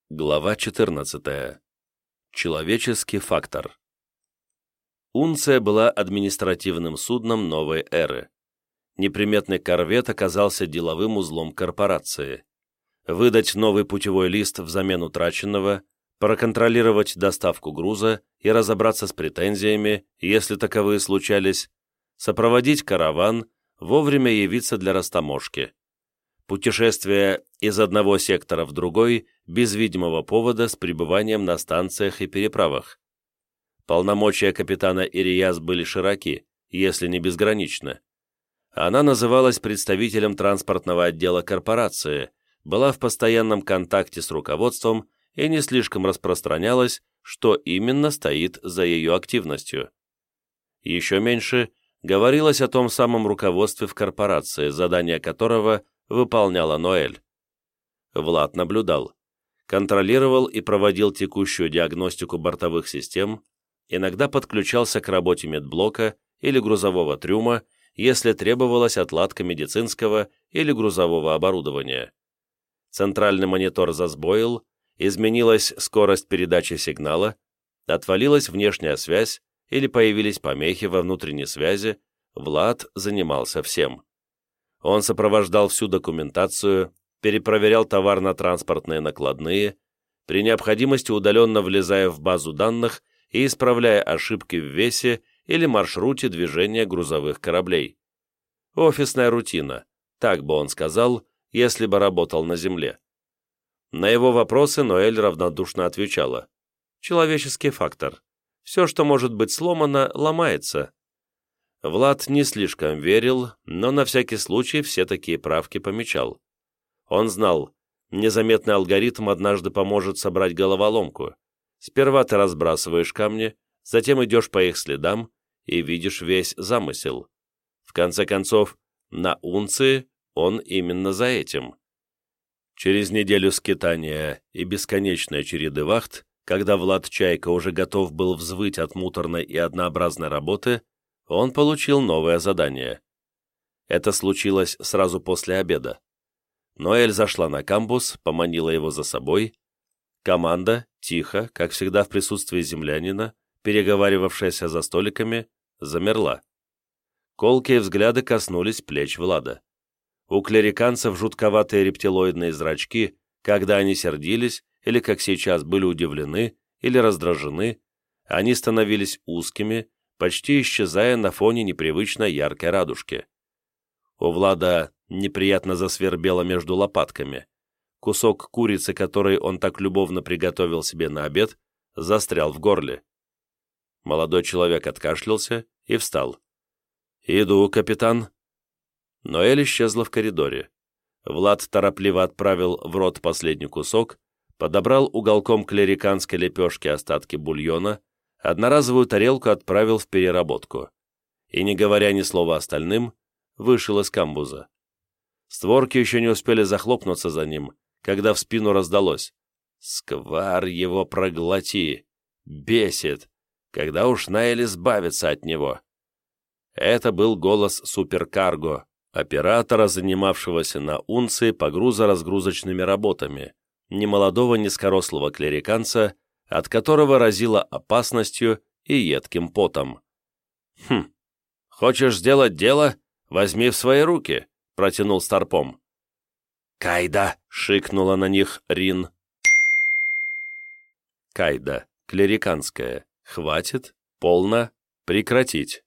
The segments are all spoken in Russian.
Глава 14. Человеческий фактор. Унция была административным судном новой эры. Неприметный корвет оказался деловым узлом корпорации. Выдать новый путевой лист взамен утраченного, проконтролировать доставку груза и разобраться с претензиями, если таковые случались, сопроводить караван, вовремя явиться для растаможки. Путешествие из одного сектора в другой без видимого повода с пребыванием на станциях и переправах. Полномочия капитана Ирияс были широки, если не безграничны. Она называлась представителем транспортного отдела корпорации, была в постоянном контакте с руководством и не слишком распространялась, что именно стоит за ее активностью. Еще меньше говорилось о том самом руководстве в корпорации, задание которого выполняла Ноэль. Влад наблюдал, контролировал и проводил текущую диагностику бортовых систем, иногда подключался к работе медблока или грузового трюма, если требовалась отладка медицинского или грузового оборудования. Центральный монитор засбоил, изменилась скорость передачи сигнала, отвалилась внешняя связь или появились помехи во внутренней связи, Влад занимался всем. Он сопровождал всю документацию, перепроверял товарно-транспортные накладные, при необходимости удаленно влезая в базу данных и исправляя ошибки в весе или маршруте движения грузовых кораблей. Офисная рутина, так бы он сказал, если бы работал на земле. На его вопросы Ноэль равнодушно отвечала. Человеческий фактор. Все, что может быть сломано, ломается. Влад не слишком верил, но на всякий случай все такие правки помечал. Он знал, незаметный алгоритм однажды поможет собрать головоломку. Сперва ты разбрасываешь камни, затем идешь по их следам и видишь весь замысел. В конце концов, на Унции он именно за этим. Через неделю скитания и бесконечной череды вахт, когда Влад Чайка уже готов был взвыть от муторной и однообразной работы, он получил новое задание. Это случилось сразу после обеда. Ноэль зашла на камбус, поманила его за собой. Команда, тихо, как всегда в присутствии землянина, переговаривавшаяся за столиками, замерла. Колкие взгляды коснулись плеч Влада. У клериканцев жутковатые рептилоидные зрачки, когда они сердились или, как сейчас, были удивлены или раздражены, они становились узкими, почти исчезая на фоне непривычно яркой радужки. У Влада неприятно засвербело между лопатками. Кусок курицы, который он так любовно приготовил себе на обед, застрял в горле. Молодой человек откашлялся и встал. «Иду, капитан». Ноэль исчезла в коридоре. Влад торопливо отправил в рот последний кусок, подобрал уголком клериканской лепешки остатки бульона, одноразовую тарелку отправил в переработку и, не говоря ни слова остальным, вышел из камбуза. Створки еще не успели захлопнуться за ним, когда в спину раздалось: «Сквар его проглоти! Бесит! Когда уж Ноэль избавится от него!» Это был голос суперкарго, оператора, занимавшегося на Унции погрузо-разгрузочными работами, немолодого низкорослого клериканца, от которого разило опасностью и едким потом. «Хм, хочешь сделать дело? Возьми в свои руки», — протянул Старпом. «Кайда!» — шикнула на них Рин. Кайда, клериканская. Хватит, полно, прекратить.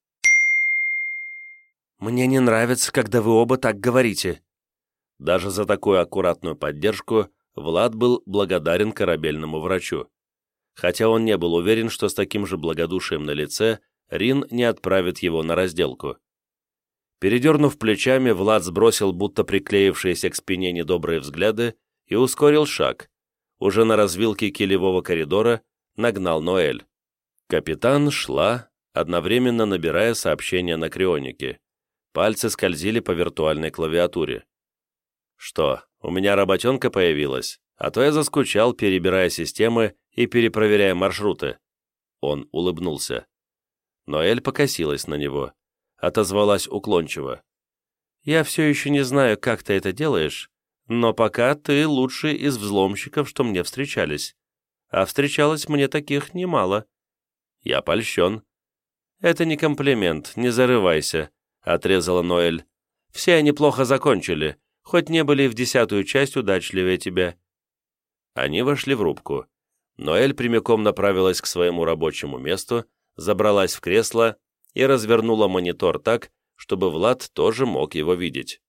«Мне не нравится, когда вы оба так говорите». Даже за такую аккуратную поддержку Влад был благодарен корабельному врачу. Хотя он не был уверен, что с таким же благодушием на лице Рин не отправит его на разделку. Передернув плечами, Влад сбросил будто приклеившиеся к спине недобрые взгляды и ускорил шаг. Уже на развилке килевого коридора нагнал Ноэль. Капитан шла, одновременно набирая сообщения на крионике. Пальцы скользили по виртуальной клавиатуре. «Что, у меня работенка появилась? А то я заскучал, перебирая системы и перепроверяя маршруты». Он улыбнулся. Ноэль покосилась на него. Отозвалась уклончиво. «Я все еще не знаю, как ты это делаешь, Но пока ты лучший из взломщиков, что мне встречались. А встречалось мне таких немало. Я польщен. Это не комплимент, не зарывайся, отрезала Ноэль. Все они плохо закончили, хоть не были и в 10-ю часть удачливее тебя. Они вошли в рубку. Ноэль прямиком направилась к своему рабочему месту, забралась в кресло и развернула монитор так, чтобы Влад тоже мог его видеть.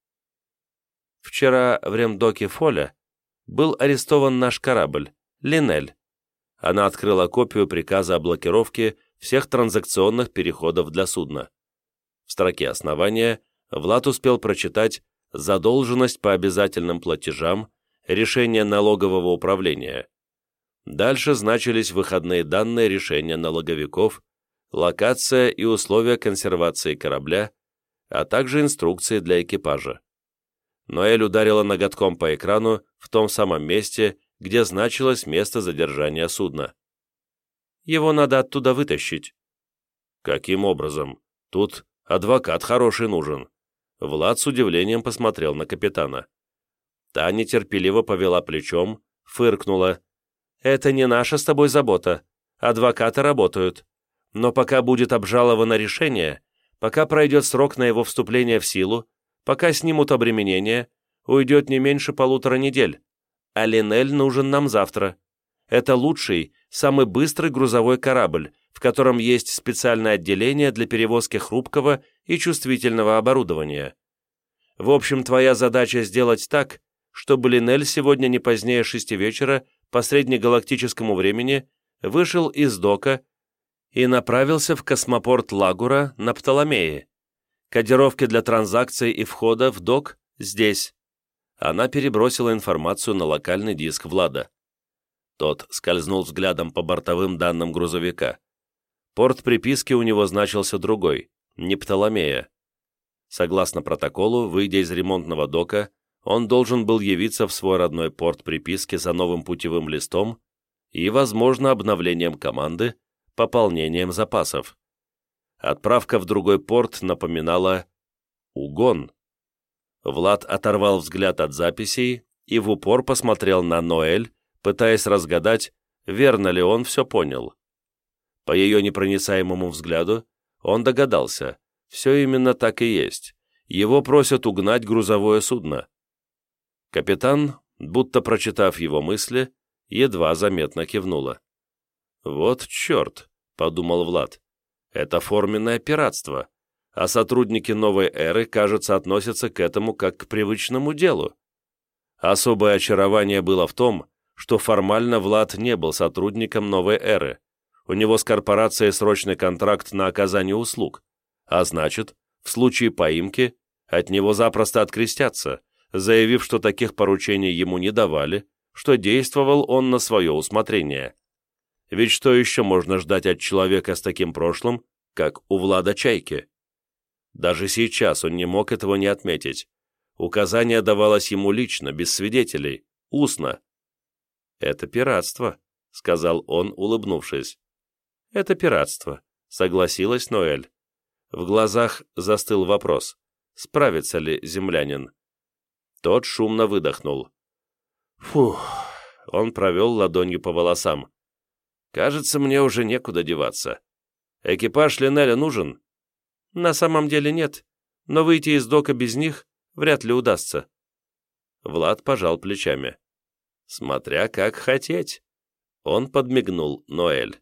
Вчера в ремдоке Фоля был арестован наш корабль, Линель. Она открыла копию приказа о блокировке всех транзакционных переходов для судна. В строке основания Влад успел прочитать задолженность по обязательным платежам, решение налогового управления. Дальше значились выходные данные решения налоговиков, локация и условия консервации корабля, а также инструкции для экипажа. Ноэль ударила ноготком по экрану в том самом месте, где значилось место задержания судна. «Его надо оттуда вытащить». «Каким образом? Тут адвокат хороший нужен». Влад с удивлением посмотрел на капитана. Та нетерпеливо повела плечом, фыркнула. «Это не наша с тобой забота. Адвокаты работают. Но пока будет обжаловано решение, пока пройдет срок на его вступление в силу, пока снимут обременение, уйдет не меньше 1,5 недели. А Линель нужен нам завтра. Это лучший, самый быстрый грузовой корабль, в котором есть специальное отделение для перевозки хрупкого и чувствительного оборудования. В общем, твоя задача сделать так, чтобы Линель сегодня не позднее 6 вечера по среднегалактическому времени вышел из дока и направился в космопорт Лагура на Птоломее. Кодировки для транзакций и входа в док здесь». Она перебросила информацию на локальный диск Влада. Тот скользнул взглядом по бортовым данным грузовика. Порт приписки у него значился другой, не Птоломея. Согласно протоколу, выйдя из ремонтного дока, он должен был явиться в свой родной порт приписки за новым путевым листом и, возможно, обновлением команды, пополнением запасов. Отправка в другой порт напоминала угон. Влад оторвал взгляд от записей и в упор посмотрел на Ноэль, пытаясь разгадать, верно ли он все понял. По ее непроницаемому взгляду он догадался, все именно так и есть. Его просят угнать грузовое судно. Капитан, будто прочитав его мысли, едва заметно кивнула. «Вот черт», — подумал Влад, — «это форменное пиратство, а сотрудники новой эры, кажется, относятся к этому как к привычному делу». Особое очарование было в том, что формально Влад не был сотрудником новой эры. У него с корпорацией срочный контракт на оказание услуг, а значит, в случае поимки от него запросто открестятся, заявив, что таких поручений ему не давали, что действовал он на свое усмотрение. Ведь что еще можно ждать от человека с таким прошлым, как у Влада Чайки? Даже сейчас он не мог этого не отметить. Указание давалось ему лично, без свидетелей, устно. «Это пиратство», — сказал он, улыбнувшись. «Это пиратство», — согласилась Ноэль. В глазах застыл вопрос, справится ли землянин. Тот шумно выдохнул. «Фух», — он провел ладонью по волосам. «Кажется, мне уже некуда деваться. Экипаж Линеля нужен?» «На самом деле нет, но выйти из дока без них вряд ли удастся». Влад пожал плечами. «Смотря как хотеть». Он подмигнул Ноэль.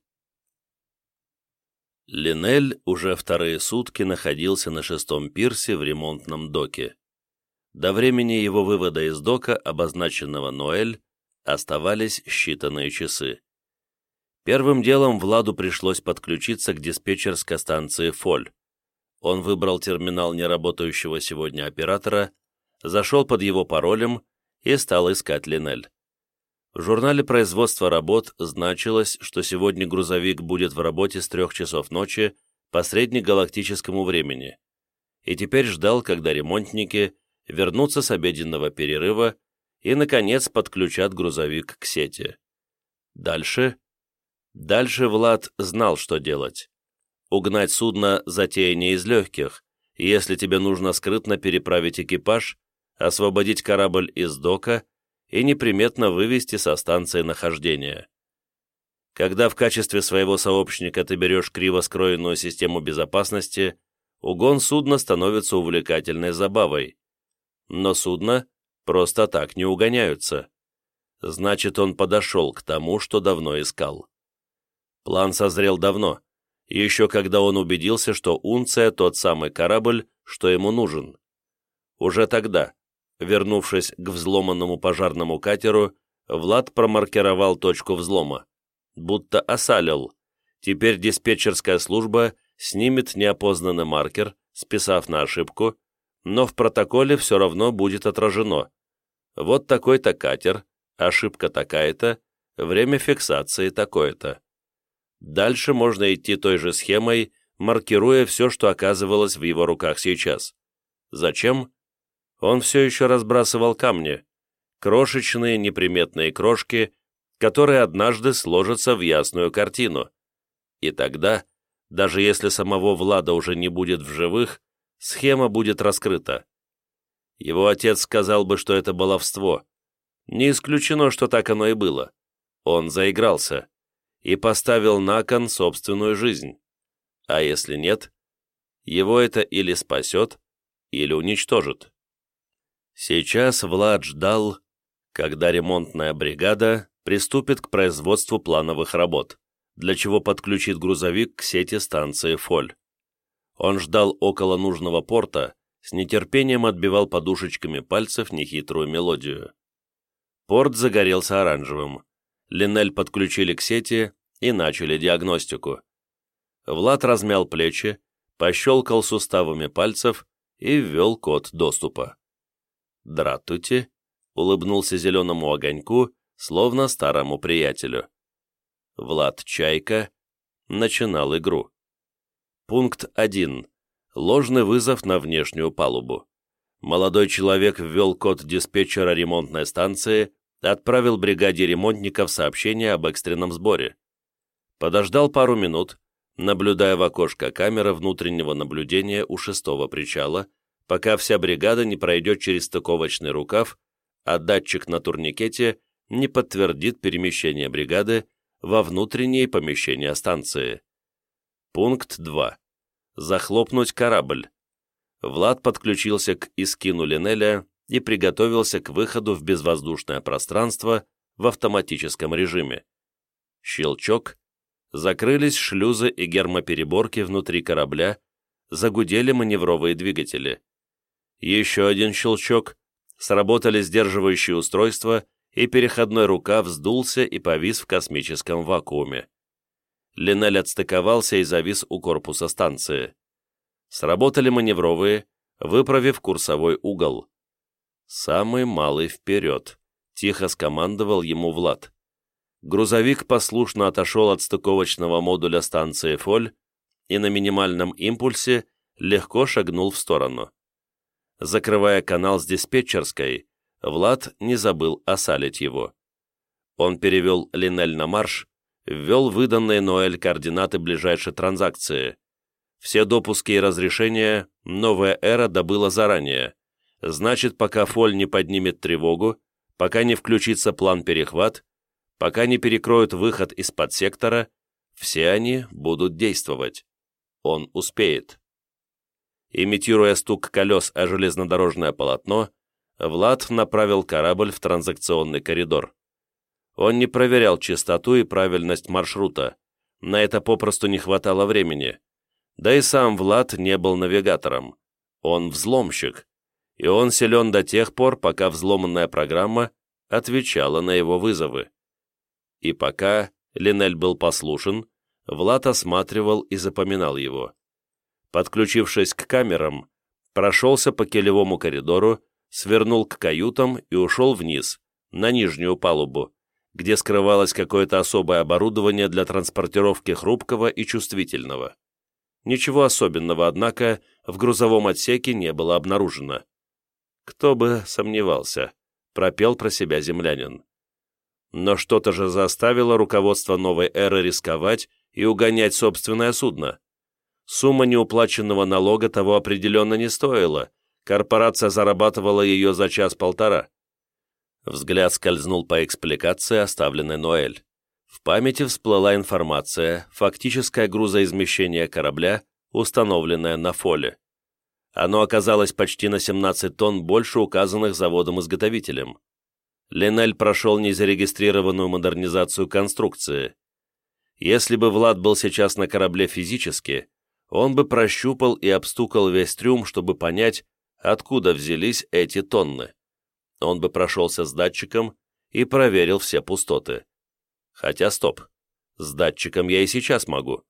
Линель уже вторые сутки находился на 6-м пирсе в ремонтном доке. До времени его вывода из дока, обозначенного Ноэль, оставались считанные часы. Первым делом Владу пришлось подключиться к диспетчерской станции «Фоль». Он выбрал терминал неработающего сегодня оператора, зашел под его паролем и стал искать Линель. В журнале производства работ значилось, что сегодня грузовик будет в работе с 3 часов ночи по среднегалактическому времени, и теперь ждал, когда ремонтники вернутся с обеденного перерыва и, наконец, подключат грузовик к сети. Дальше Влад знал, что делать. Угнать судно – затея не из легких, и если тебе нужно скрытно переправить экипаж, освободить корабль из дока и неприметно вывести со станции нахождения. Когда в качестве своего сообщника ты берешь криво скроенную систему безопасности, угон судна становится увлекательной забавой. Но судна просто так не угоняются. Значит, он подошел к тому, что давно искал. План созрел давно, еще когда он убедился, что Унция тот самый корабль, что ему нужен. Уже тогда, вернувшись к взломанному пожарному катеру, Влад промаркировал точку взлома. Будто осалил. Теперь диспетчерская служба снимет неопознанный маркер, списав на ошибку, но в протоколе все равно будет отражено. Вот такой-то катер, ошибка такая-то, время фиксации такое-то. Дальше можно идти той же схемой, маркируя все, что оказывалось в его руках сейчас. Зачем? Он все еще разбрасывал камни, крошечные неприметные крошки, которые однажды сложатся в ясную картину. И тогда, даже если самого Влада уже не будет в живых, схема будет раскрыта. Его отец сказал бы, что это баловство. Не исключено, что так оно и было. Он заигрался и поставил на кон собственную жизнь. А если нет, его это или спасет, или уничтожит. Сейчас Влад ждал, когда ремонтная бригада приступит к производству плановых работ, для чего подключит грузовик к сети станции Фоль. Он ждал около нужного порта, с нетерпением отбивал подушечками пальцев нехитрую мелодию. Порт загорелся оранжевым. Линель подключили к сети и начали диагностику. Влад размял плечи, пощелкал суставами пальцев и ввел код доступа. «Дратуйте», — улыбнулся зеленому огоньку, словно старому приятелю. Влад Чайка начинал игру. Пункт 1. Ложный вызов на внешнюю палубу. Молодой человек ввел код диспетчера ремонтной станции, отправил бригаде ремонтников сообщение об экстренном сборе. Подождал пару минут, наблюдая в окошко камеры внутреннего наблюдения у 6-го причала, пока вся бригада не пройдет через стыковочный рукав, а датчик на турникете не подтвердит перемещение бригады во внутренние помещения станции. Пункт 2. Захлопнуть корабль. Влад подключился к Искину Линеля и приготовился к выходу в безвоздушное пространство в автоматическом режиме. Щелчок. Закрылись шлюзы и гермопереборки внутри корабля, загудели маневровые двигатели. Еще один щелчок. Сработали сдерживающие устройства, и переходной рукав сдулся и повис в космическом вакууме. Линель отстыковался и завис у корпуса станции. Сработали маневровые, выправив курсовой угол. «Самый малый вперед», — тихо скомандовал ему Влад. Грузовик послушно отошел от стыковочного модуля станции Фоль и на минимальном импульсе легко шагнул в сторону. Закрывая канал с диспетчерской, Влад не забыл осалить его. Он перевел Линель на марш, ввел выданные Ноэль координаты ближайшей транзакции. Все допуски и разрешения новая эра добыла заранее. Значит, пока Фоль не поднимет тревогу, пока не включится план перехват, пока не перекроют выход из-под сектора, все они будут действовать. Он успеет. Имитируя стук колес о железнодорожное полотно, Влад направил корабль в транзакционный коридор. Он не проверял чистоту и правильность маршрута. На это попросту не хватало времени. Да и сам Влад не был навигатором. Он взломщик. И он силен до тех пор, пока взломанная программа отвечала на его вызовы. И пока Линель был послушен, Влад осматривал и запоминал его. Подключившись к камерам, прошелся по килевому коридору, свернул к каютам и ушел вниз, на нижнюю палубу, где скрывалось какое-то особое оборудование для транспортировки хрупкого и чувствительного. Ничего особенного, однако, в грузовом отсеке не было обнаружено. «Кто бы сомневался», — пропел про себя землянин. Но что-то же заставило руководство новой эры рисковать и угонять собственное судно. Сумма неуплаченного налога того определенно не стоила, Корпорация зарабатывала ее за час-полтора. Взгляд скользнул по экспликации, оставленной Ноэль. В памяти всплыла информация, фактическое грузоизмещение корабля, установленное на фоле. Оно оказалось почти на 17 тонн больше указанных заводом-изготовителем. Линель прошел незарегистрированную модернизацию конструкции. Если бы Влад был сейчас на корабле физически, он бы прощупал и обстукал весь трюм, чтобы понять, откуда взялись эти тонны. Он бы прошелся с датчиком и проверил все пустоты. Хотя стоп, с датчиком я и сейчас могу.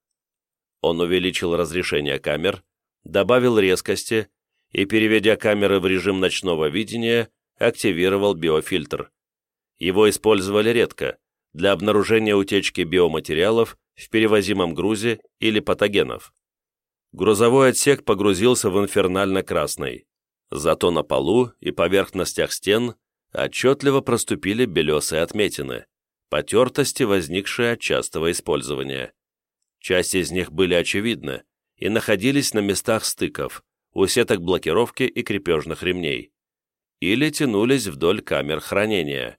Он увеличил разрешение камер, добавил резкости и, переведя камеры в режим ночного видения, активировал биофильтр. Его использовали редко, для обнаружения утечки биоматериалов в перевозимом грузе или патогенов. Грузовой отсек погрузился в инфернально-красный. Зато на полу и поверхностях стен отчетливо проступили белесые отметины, потертости, возникшие от частого использования. Часть из них были очевидны и находились на местах стыков, у сеток блокировки и крепежных ремней, или тянулись вдоль камер хранения.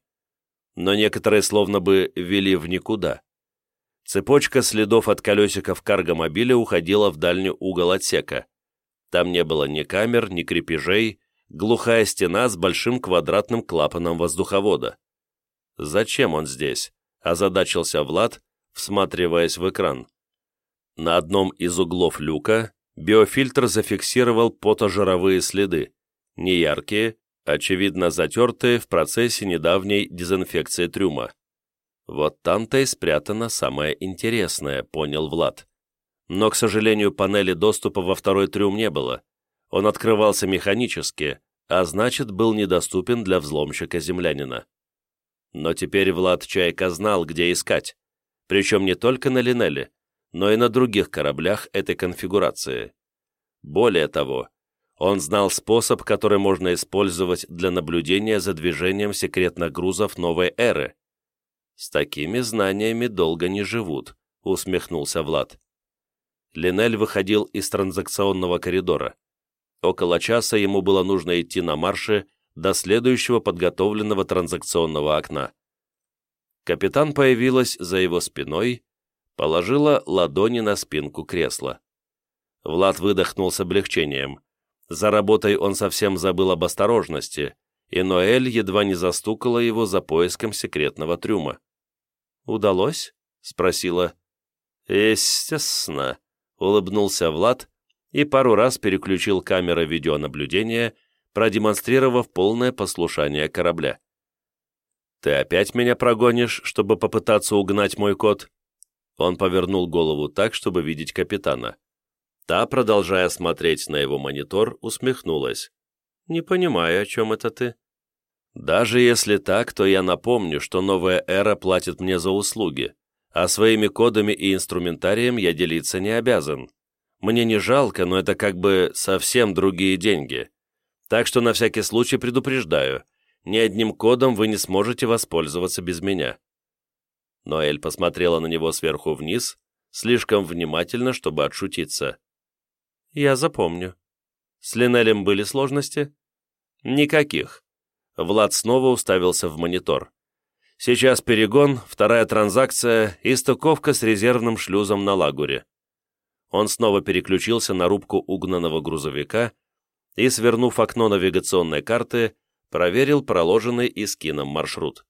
Но некоторые словно бы вели в никуда. Цепочка следов от колесиков каргомобиля уходила в дальний угол отсека. Там не было ни камер, ни крепежей, глухая стена с большим квадратным клапаном воздуховода. «Зачем он здесь?» – озадачился Влад, всматриваясь в экран. На одном из углов люка биофильтр зафиксировал потожировые следы, неяркие, очевидно затертые в процессе недавней дезинфекции трюма. Вот там-то и спрятано самое интересное, понял Влад. Но, к сожалению, панели доступа во второй трюм не было. Он открывался механически, а значит, был недоступен для взломщика-землянина. Но теперь Влад Чайка знал, где искать, причем не только на Линеле, но и на других кораблях этой конфигурации. Более того, он знал способ, который можно использовать для наблюдения за движением секретных грузов новой эры. «С такими знаниями долго не живут», — усмехнулся Влад. Линель выходил из транзакционного коридора. Около часа ему было нужно идти на марше до следующего подготовленного транзакционного окна. Капитан появилась за его спиной, положила ладони на спинку кресла. Влад выдохнул с облегчением. За работой он совсем забыл об осторожности, и Ноэль едва не застукала его за поиском секретного трюма. «Удалось?» — спросила. «Естественно», — улыбнулся Влад и пару раз переключил камеры видеонаблюдения, продемонстрировав полное послушание корабля. «Ты опять меня прогонишь, чтобы попытаться угнать мой код?» Он повернул голову так, чтобы видеть капитана. Та, продолжая смотреть на его монитор, усмехнулась. «Не понимаю, о чем это ты?» «Даже если так, то я напомню, что новая эра платит мне за услуги, а своими кодами и инструментарием я делиться не обязан. Мне не жалко, но это как бы совсем другие деньги. Так что на всякий случай предупреждаю, ни одним кодом вы не сможете воспользоваться без меня». Ноэль посмотрела на него сверху вниз, слишком внимательно, чтобы отшутиться. «Я запомню. С Линелем были сложности?» «Никаких». Влад снова уставился в монитор. «Сейчас перегон, вторая транзакция и стыковка с резервным шлюзом на Лагуре». Он снова переключился на рубку угнанного грузовика и, свернув окно навигационной карты, проверил проложенный Искином маршрут.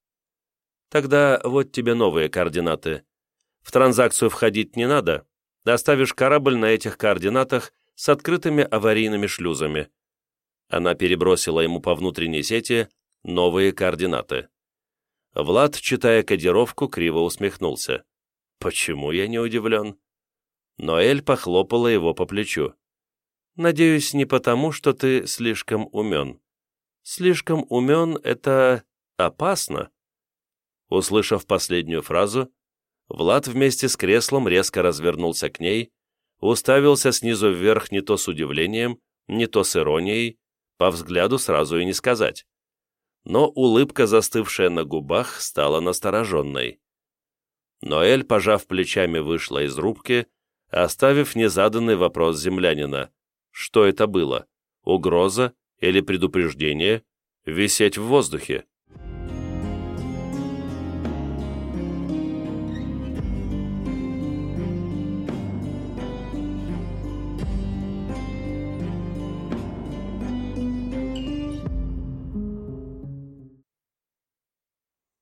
«Тогда вот тебе новые координаты. В транзакцию входить не надо. Доставишь корабль на этих координатах с открытыми аварийными шлюзами». Она перебросила ему по внутренней сети новые координаты. Влад, читая кодировку, криво усмехнулся. «Почему я не удивлен?» Ноэль похлопала его по плечу. «Надеюсь, не потому, что ты слишком умен. Слишком умен — это опасно». Услышав последнюю фразу, Влад вместе с креслом резко развернулся к ней, уставился снизу вверх не то с удивлением, не то с иронией, по взгляду сразу и не сказать. Но улыбка, застывшая на губах, стала настороженной. Ноэль, пожав плечами, вышла из рубки, оставив незаданный вопрос землянина. Что это было? Угроза или предупреждение висеть в воздухе.